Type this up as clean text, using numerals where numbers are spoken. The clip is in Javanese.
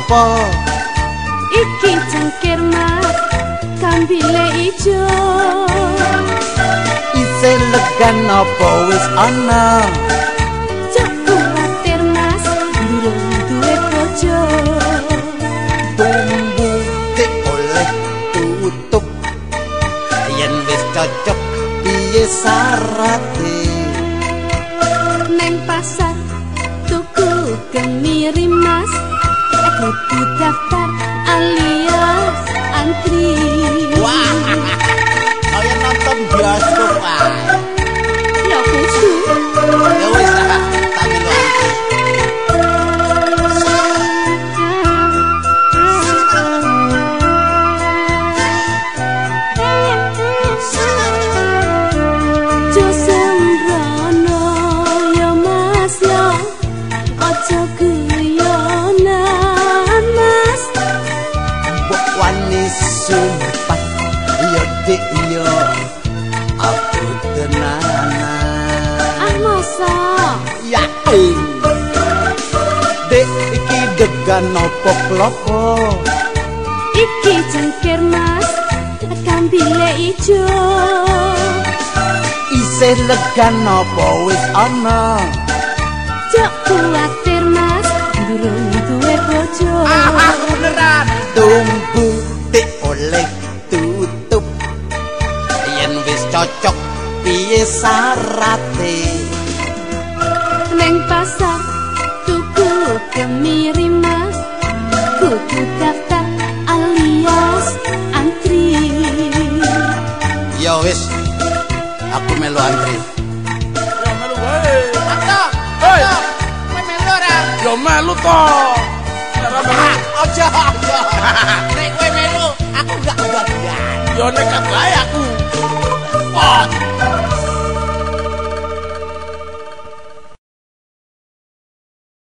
klopo iki cengkir mas kambile ijo isih legan apa wis ana cok kuwatir mas durung duwe bojo tumbu dik oleh tutup yen wis cocok piye sarate neng pasar tuku kemiri mas kudu daftar alias antri wah kaya nonton bioskop ae ya kudu ya wis tak melu antri sumpah yo dik yo aku tenanan masa yakin dek iki degan opo klopo iki cengkir mas kambile ijo isih legan opo wis ana jok kuwatir mas durung duwe bojo beneran tunggu dik oleh tutup yen wis cocok piye sarate neng pasar tuku kemiri mas kudu daftar alias antri ya wis aku melu antri ya melu wae ayo hei kowe melu ora yo melu to ora melu aja nek kowe melu aku gak bagian yo nekat wae aku.